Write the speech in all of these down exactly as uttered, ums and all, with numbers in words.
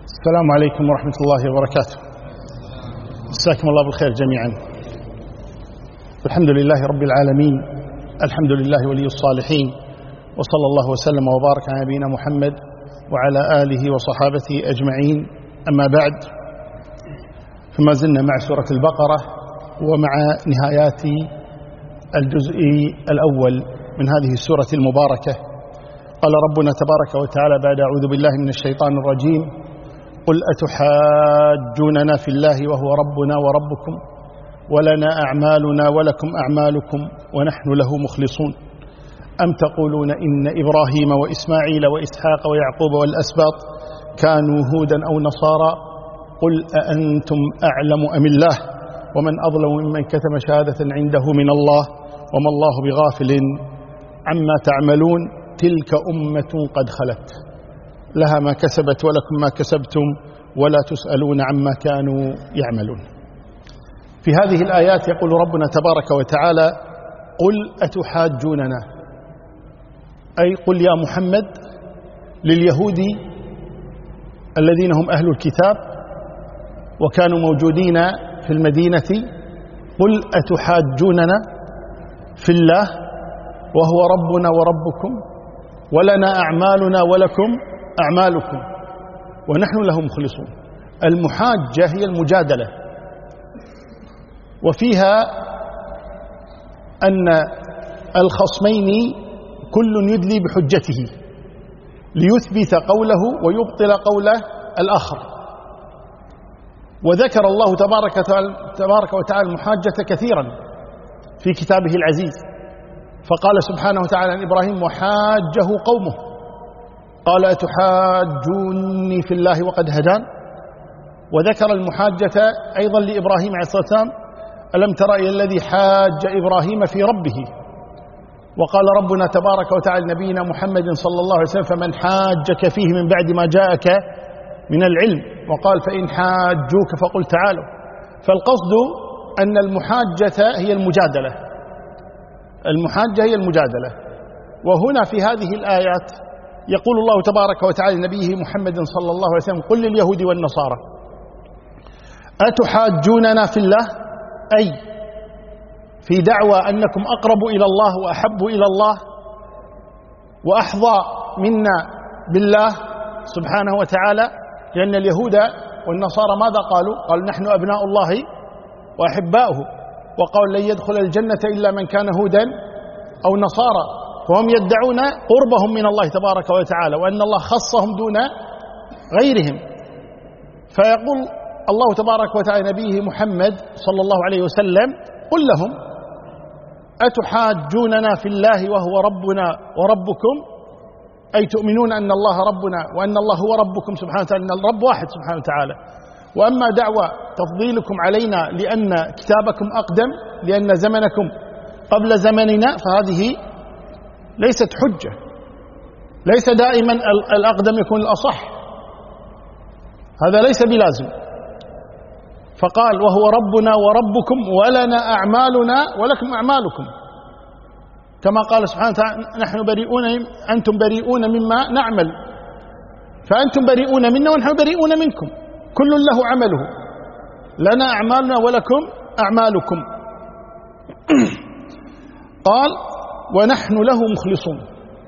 السلام عليكم ورحمة الله وبركاته. مساكم الله بالخير جميعا. الحمد لله رب العالمين، الحمد لله ولي الصالحين، وصلى الله وسلم وبارك على نبينا محمد وعلى آله وصحابته أجمعين. أما بعد، فما زلنا مع سورة البقرة ومع نهايات الجزء الأول من هذه السورة المباركة. قال ربنا تبارك وتعالى بعد أعوذ بالله من الشيطان الرجيم: قل أتحاجوننا في الله وهو ربنا وربكم ولنا أعمالنا ولكم أعمالكم ونحن له مخلصون أم تقولون إن إبراهيم وإسماعيل وإسحاق ويعقوب والأسباط كانوا هودا أو نصارى قل أأنتم أعلم أم الله ومن أظلم ممن كتم شهادة عنده من الله وما الله بغافل عما تعملون تلك أمة قد خلت لها ما كسبت ولكم ما كسبتم ولا تسألون عما كانوا يعملون. في هذه الآيات يقول ربنا تبارك وتعالى: قل أتحاجوننا، أي قل يا محمد لليهود الذين هم أهل الكتاب وكانوا موجودين في المدينة: قل أتحاجوننا في الله وهو ربنا وربكم ولنا أعمالنا ولكم أعمالكم ونحن له مخلصون. المحاجة هي المجادلة، وفيها أن الخصمين كل يدلي بحجته ليثبت قوله ويبطل قول الآخر. وذكر الله تبارك وتعالى المحاجة كثيرا في كتابه العزيز، فقال سبحانه وتعالى عن إبراهيم: وحاجه قومه قال أتحاجوني في الله وقد هدان. وذكر المحاجة أيضا لإبراهيم عليه الصلاة والسلام: ألم تر إلى الذي حاج إبراهيم في ربه. وقال ربنا تبارك وتعالى لنبينا محمد صلى الله عليه وسلم: فمن حاجك فيه من بعد ما جاءك من العلم. وقال: فإن حاجوك فقل تعالوا. فالقصد أن المحاجة هي المجادلة، المحاجة هي المجادلة. وهنا في هذه الآيات يقول الله تبارك وتعالى لنبيه محمد صلى الله عليه وسلم: قل لليهود والنصارى أتحاجوننا في الله، أي في دعوى أنكم أقرب إلى الله وأحب إلى الله وأحظى منا بالله سبحانه وتعالى. لأن اليهود والنصارى ماذا قالوا؟ قالوا: نحن أبناء الله وأحباؤه، وقالوا: لن يدخل الجنة إلا من كان هودا أو نصارى. فهم يدعون قربهم من الله تبارك وتعالى وأن الله خصهم دون غيرهم. فيقول الله تبارك وتعالى نبيه محمد صلى الله عليه وسلم: قل لهم أتحاجوننا في الله وهو ربنا وربكم، أي تؤمنون أن الله ربنا وأن الله هو ربكم سبحانه وتعالى، أن الرب واحد سبحانه وتعالى. وأما دعوة تفضيلكم علينا لأن كتابكم أقدم، لأن زمنكم قبل زمننا، فهذه ليست حجة. ليس دائما الأقدم يكون الأصح، هذا ليس بلازم. فقال: وهو ربنا وربكم ولنا أعمالنا ولكم أعمالكم، كما قال سبحانه وتعالى: نحن بريئون، أنتم بريئون مما نعمل، فأنتم بريئون منا ونحن بريئون منكم، كل له عمله، لنا أعمالنا ولكم أعمالكم. قال: ونحن له مخلصون،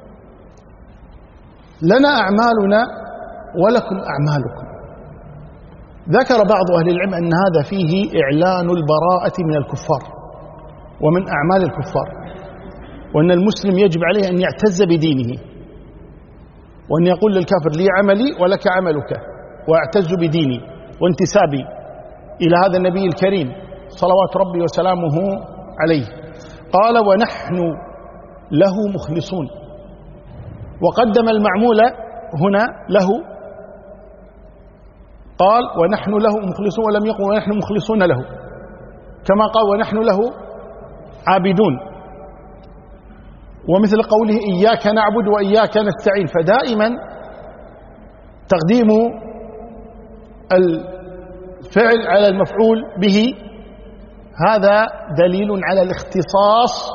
لنا أعمالنا ولكم أعمالكم. ذكر بعض أهل العلم أن هذا فيه إعلان البراءة من الكفار ومن أعمال الكفار، وأن المسلم يجب عليه أن يعتز بدينه، وأن يقول للكافر: لي عملي ولك عملك، وأعتز بديني وانتسابي إلى هذا النبي الكريم صلوات ربي وسلامه عليه. قال: ونحن له مخلصون، وقدم المعمول هنا له، قال: ونحن له مخلصون، ولم يقل ونحن مخلصون له، كما قال: ونحن له عابدون. ومثل قوله: إياك نعبد وإياك نستعين. فدائما تقديم الفعل على المفعول به هذا دليل على الاختصاص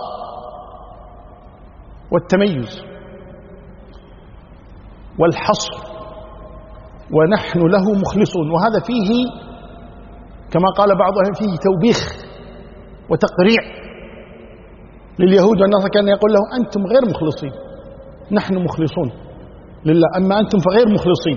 والتميز والحصر. ونحن له مخلصون. وهذا فيه كما قال بعضهم فيه توبيخ وتقريع لليهود والنصارى، كان يقول لهم أنتم غير مخلصين، نحن مخلصون لله، أما أنتم فغير مخلصين.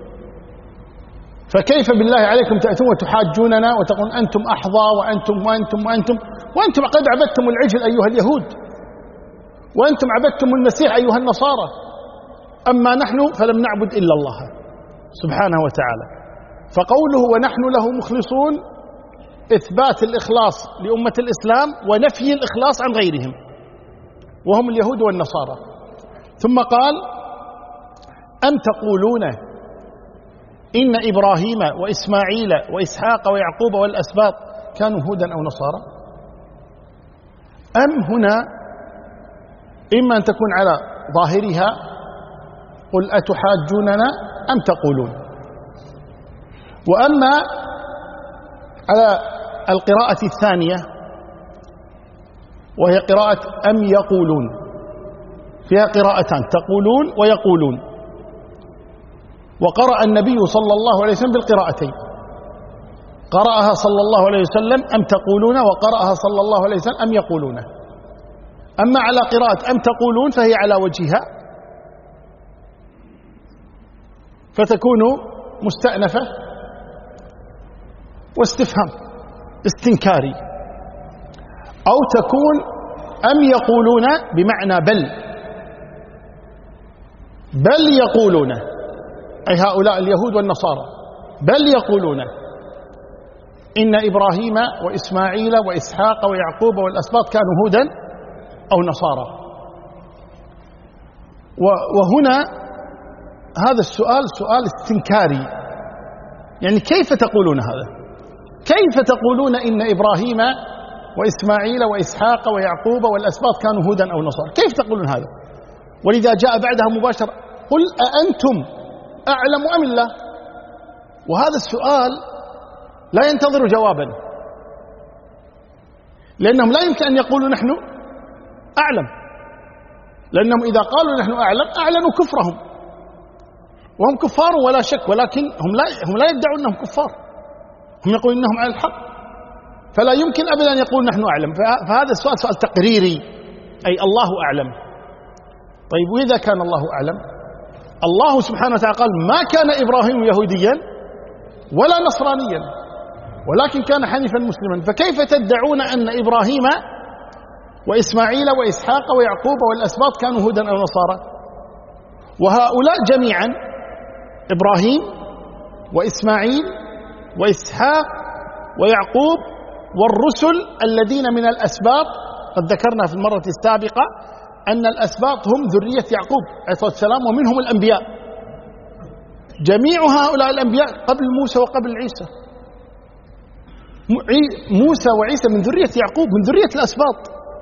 فكيف بالله عليكم تأتون وتحاجوننا وتقولون أنتم أحظى وأنتم وأنتم وأنتم وأنتم قد عبدتم العجل أيها اليهود، وأنتم عبدتم المسيح أيها النصارى، أما نحن فلم نعبد إلا الله سبحانه وتعالى. فقوله ونحن له مخلصون إثبات الإخلاص لأمة الإسلام ونفي الإخلاص عن غيرهم وهم اليهود والنصارى. ثم قال أم تقولون إن إبراهيم وإسماعيل وإسحاق ويعقوب والأسباط كانوا هودا أو نصارى. أم هنا إما أن تكون على ظاهرها قل أتحاجوننا أم تقولون، وأما على القراءة الثانية وهي قراءة أم يقولون، فيها قراءتان تقولون ويقولون، وقرأ النبي صلى الله عليه وسلم بالقراءتين، قرأها صلى الله عليه وسلم أم تقولون، وقرأها صلى الله عليه وسلم أم يقولون. أما على قراءة أم تقولون فهي على وجهها، فتكون مستأنفة واستفهام استنكاري، أو تكون أم يقولون بمعنى بل بل يقولون، أي هؤلاء اليهود والنصارى بل يقولون إن إبراهيم وإسماعيل وإسحاق ويعقوب والأسباط كانوا هودا أو نصارى. وهنا هذا السؤال سؤال استنكاري، يعني كيف تقولون هذا؟ كيف تقولون إن إبراهيم وإسماعيل وإسحاق ويعقوب والأسباط كانوا هودا أو نصارى؟ كيف تقولون هذا؟ ولذا جاء بعدها مباشرة قل أأنتم أعلم أم الله؟ وهذا السؤال لا ينتظر جوابا، لأنهم لا يمكن أن يقولوا نحن أعلم، لأنهم إذا قالوا نحن أعلم أعلنوا كفرهم، وهم كفار ولا شك، ولكن هم لا هم لا يدعون أنهم كفار، هم يقولون أنهم على الحق، فلا يمكن أبدا أن يقولوا نحن أعلم. فهذا السؤال سؤال تقريري، أي الله أعلم. طيب وإذا كان الله أعلم؟ الله سبحانه وتعالى قال ما كان إبراهيم يهوديا ولا نصرانيا ولكن كان حنيفا مسلما، فكيف تدعون أن إبراهيم وإسماعيل وإسحاق ويعقوب والأسباط كانوا هودا أو نصارى؟ وهؤلاء جميعا إبراهيم وإسماعيل وإسحاق ويعقوب والرسل الذين من الأسباط، قد ذكرنا في المرة السابقة أن الأسباط هم ذرية يعقوب عليه الصلاة والسلام ومنهم الأنبياء، جميع هؤلاء الأنبياء قبل موسى وقبل عيسى، موسى وعيسى من ذرية يعقوب من ذرية الأسباط،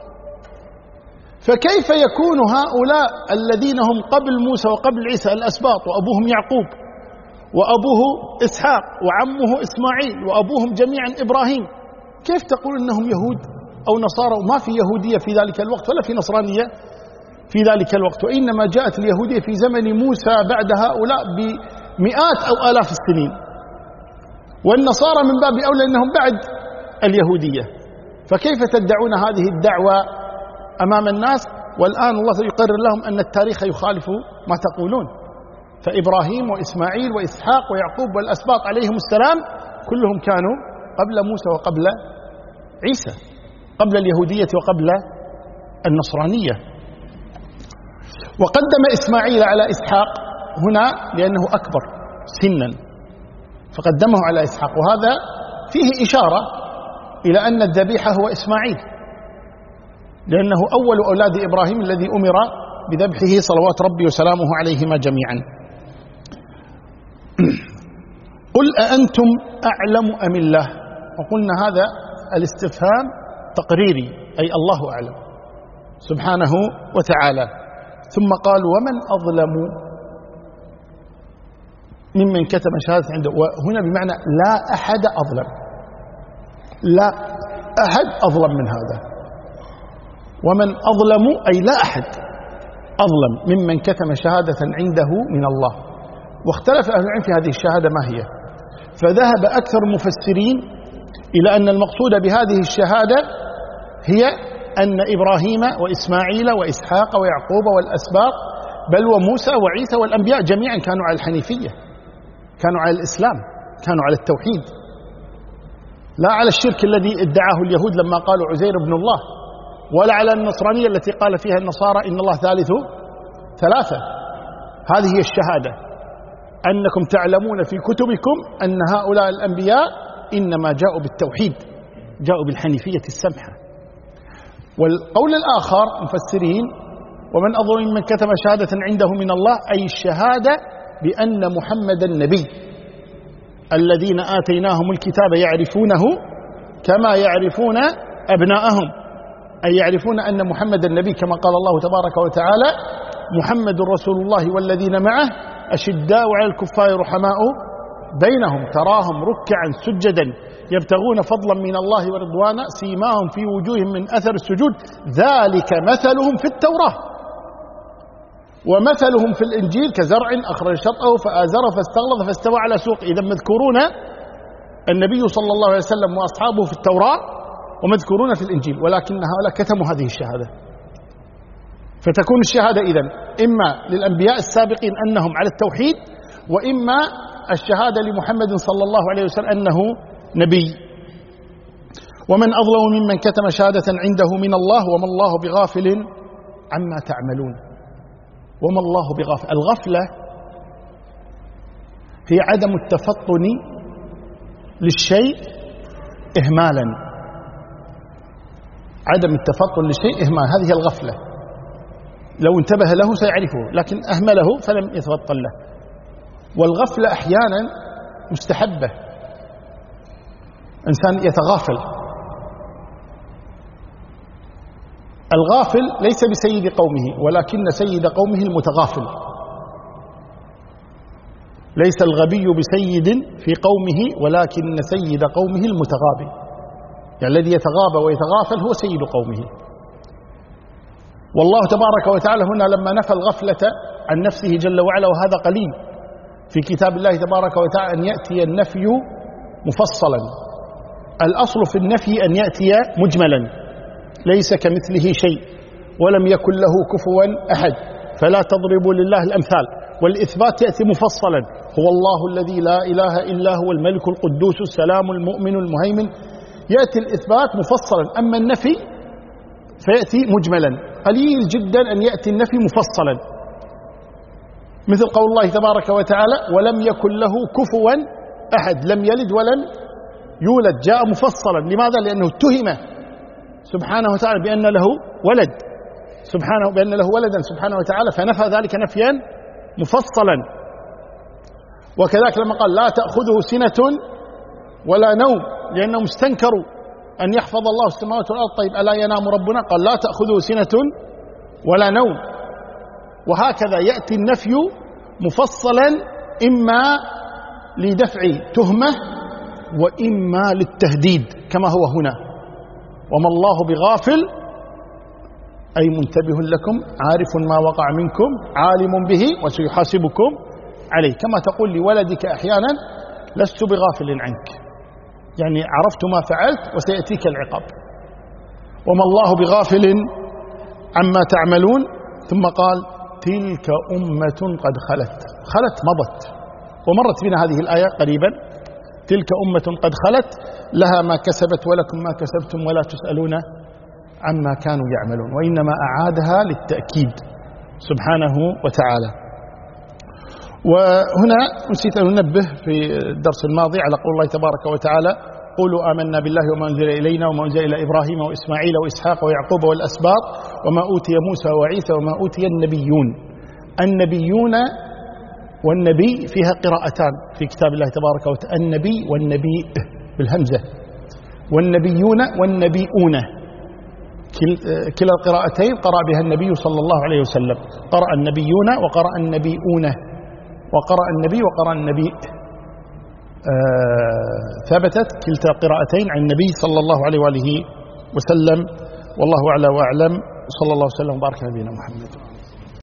فكيف يكون هؤلاء الذين هم قبل موسى وقبل عيسى الأسباط وأبوهم يعقوب وأبوه إسحاق وعمه إسماعيل وأبوهم جميعا إبراهيم، كيف تقول إنهم يهود أو نصارى؟ وما في يهودية في ذلك الوقت ولا في نصرانية في ذلك الوقت، وإنما جاءت اليهودية في زمن موسى بعد هؤلاء بمئات أو آلاف السنين، والنصارى من باب أولى أنهم بعد اليهودية. فكيف تدعون هذه الدعوة أمام الناس والآن الله يقرر لهم أن التاريخ يخالف ما تقولون؟ فإبراهيم وإسماعيل وإسحاق ويعقوب والأسباط عليهم السلام كلهم كانوا قبل موسى وقبل عيسى، قبل اليهودية وقبل النصرانية. وقدم إسماعيل على إسحاق هنا لأنه أكبر سنا، فقدمه على إسحاق، وهذا فيه إشارة إلى أن الذبيحة هو إسماعيل، لأنه أول أولاد إبراهيم الذي أمر بذبحه صلوات ربي وسلامه عليهما جميعا. قل أأنتم أعلم أم الله؟ وقلنا هذا الاستفهام تقريري، أي الله أعلم سبحانه وتعالى. ثم قال ومن أظلم ممن كتم شهادة عنده، وهنا بمعنى لا أحد أظلم، لا أحد أظلم من هذا. ومن أظلم أي لا أحد أظلم ممن كتم شهادة عنده من الله، واختلف أهل العلم في هذه الشهادة ما هي. فذهب أكثر المفسرين إلى أن المقصود بهذه الشهادة هي أن إبراهيم وإسماعيل وإسحاق ويعقوب والأسباط بل وموسى وعيسى والأنبياء جميعا كانوا على الحنيفية، كانوا على الإسلام، كانوا على التوحيد، لا على الشرك الذي ادعاه اليهود لما قالوا عزير ابن الله، ولا على النصرانية التي قال فيها النصارى إن الله ثالث ثلاثة. هذه هي الشهادة، أنكم تعلمون في كتبكم أن هؤلاء الأنبياء إنما جاءوا بالتوحيد، جاءوا بالحنيفية السمحة. والقول الآخر مفسرين ومن أظلم ممن كتم شهادة عنده من الله، أي الشهادة بأن محمدا نبي، الذين آتيناهم الكتاب يعرفونه كما يعرفون أبناءهم، أي يعرفون أن محمدا نبي كما قال الله تبارك وتعالى محمد رسول الله والذين معه أشداء على الكفار رحماء بينهم تراهم ركعا سجدا يبتغون فضلا من الله ورضوانا سيماهم في وجوههم من أثر السجود ذلك مثلهم في التوراة ومثلهم في الإنجيل كزرع أخرج شطأه فآزره فاستغلظ فاستوى على سوق. إذا مذكورون النبي صلى الله عليه وسلم وأصحابه في التوراة ومذكورون في الإنجيل، ولكن هؤلاء كتموا هذه الشهادة. فتكون الشهادة إذن إما للأنبياء السابقين أنهم على التوحيد، وإما الشهادة لمحمد صلى الله عليه وسلم أنه نبي. ومن أظلم ممن كتم شهادة عنده من الله وما الله بغافل عما تعملون. وما الله بغافل، الغفلة هي عدم التفطن للشيء إهمالا، عدم التفطن للشيء إهمال، هذه الغفلة. لو انتبه له سيعرفه لكن أهمله فلم يتفطن له. والغفلة أحيانا مستحبة، إنسان يتغافل. الغافل ليس بسيد قومه ولكن سيد قومه المتغافل. ليس الغبي بسيد في قومه ولكن سيد قومه المتغابي، يعني الذي يتغابى ويتغافل هو سيد قومه. والله تبارك وتعالى هنا لما نفى الغفلة عن نفسه جل وعلا، وهذا قليل في كتاب الله تبارك وتعالى أن يأتي النفي مفصلا. الأصل في النفي أن يأتي مجملا، ليس كمثله شيء ولم يكن له كفوا أحد، فلا تضربوا لله الأمثال. والإثبات يأتي مفصلا، هو الله الذي لا إله إلا هو الملك القدوس السلام المؤمن المهيمن، يأتي الإثبات مفصلا. أما النفي فيأتي مجملا، قليل جدا أن يأتي النفي مفصلا، مثل قول الله تبارك وتعالى ولم يكن له كفوا أحد، لم يلد ولم يولد، جاء مفصلا. لماذا؟ لأنه اتهم سبحانه وتعالى بأن له ولد، سبحانه بأن له ولدا سبحانه وتعالى، فنفى ذلك نفيا مفصلا. وكذلك لما قال لا تأخذه سنة ولا نوم، لأنهم استنكروا أن يحفظ الله السماوات والأرض، طيب ألا ينام ربنا؟ قال لا تأخذه سنة ولا نوم. وهكذا يأتي النفي مفصلا، إما لدفع تهمة وإما للتهديد كما هو هنا. وما الله بغافل أي منتبه لكم، عارف ما وقع منكم، عالم به وسيحاسبكم عليه. كما تقول لولدك أحيانا لست بغافل عنك، يعني عرفت ما فعلت وسيأتيك العقاب. وما الله بغافل عما تعملون. ثم قال تلك أمة قد خلت، خلت مضت، ومرت بنا هذه الآية قريبا. تلك أمة قد خلت لها ما كسبت ولكم ما كسبتم ولا تسألون عما كانوا يعملون. وإنما أعادها للتأكيد سبحانه وتعالى. وهنا نسيت أن ننبه في الدرس الماضي على قول الله تبارك وتعالى قولوا آمنا بالله وما أنزل إلينا وما أنزل إلى إبراهيم وإسماعيل وإسحاق ويعقوب والأسباط وما أوتي موسى وعيسى وما أوتي النبيون. النبيون والنبي فيها قراءتان في كتاب الله تبارك وتعالى، النبي والنبي بالهمزة، والنبيون والنبيون، كلا القراءتين قرأ بها النبي صلى الله عليه وسلم، قرأ النبيون وقرأ النبيون، وقرأ النبي وقرأ النبي. آه ثبتت كلتا قراءتين عن النبي صلى الله عليه وآله وسلم. والله أعلى وأعلم، صلى الله وسلم وبارك على نبينا محمد.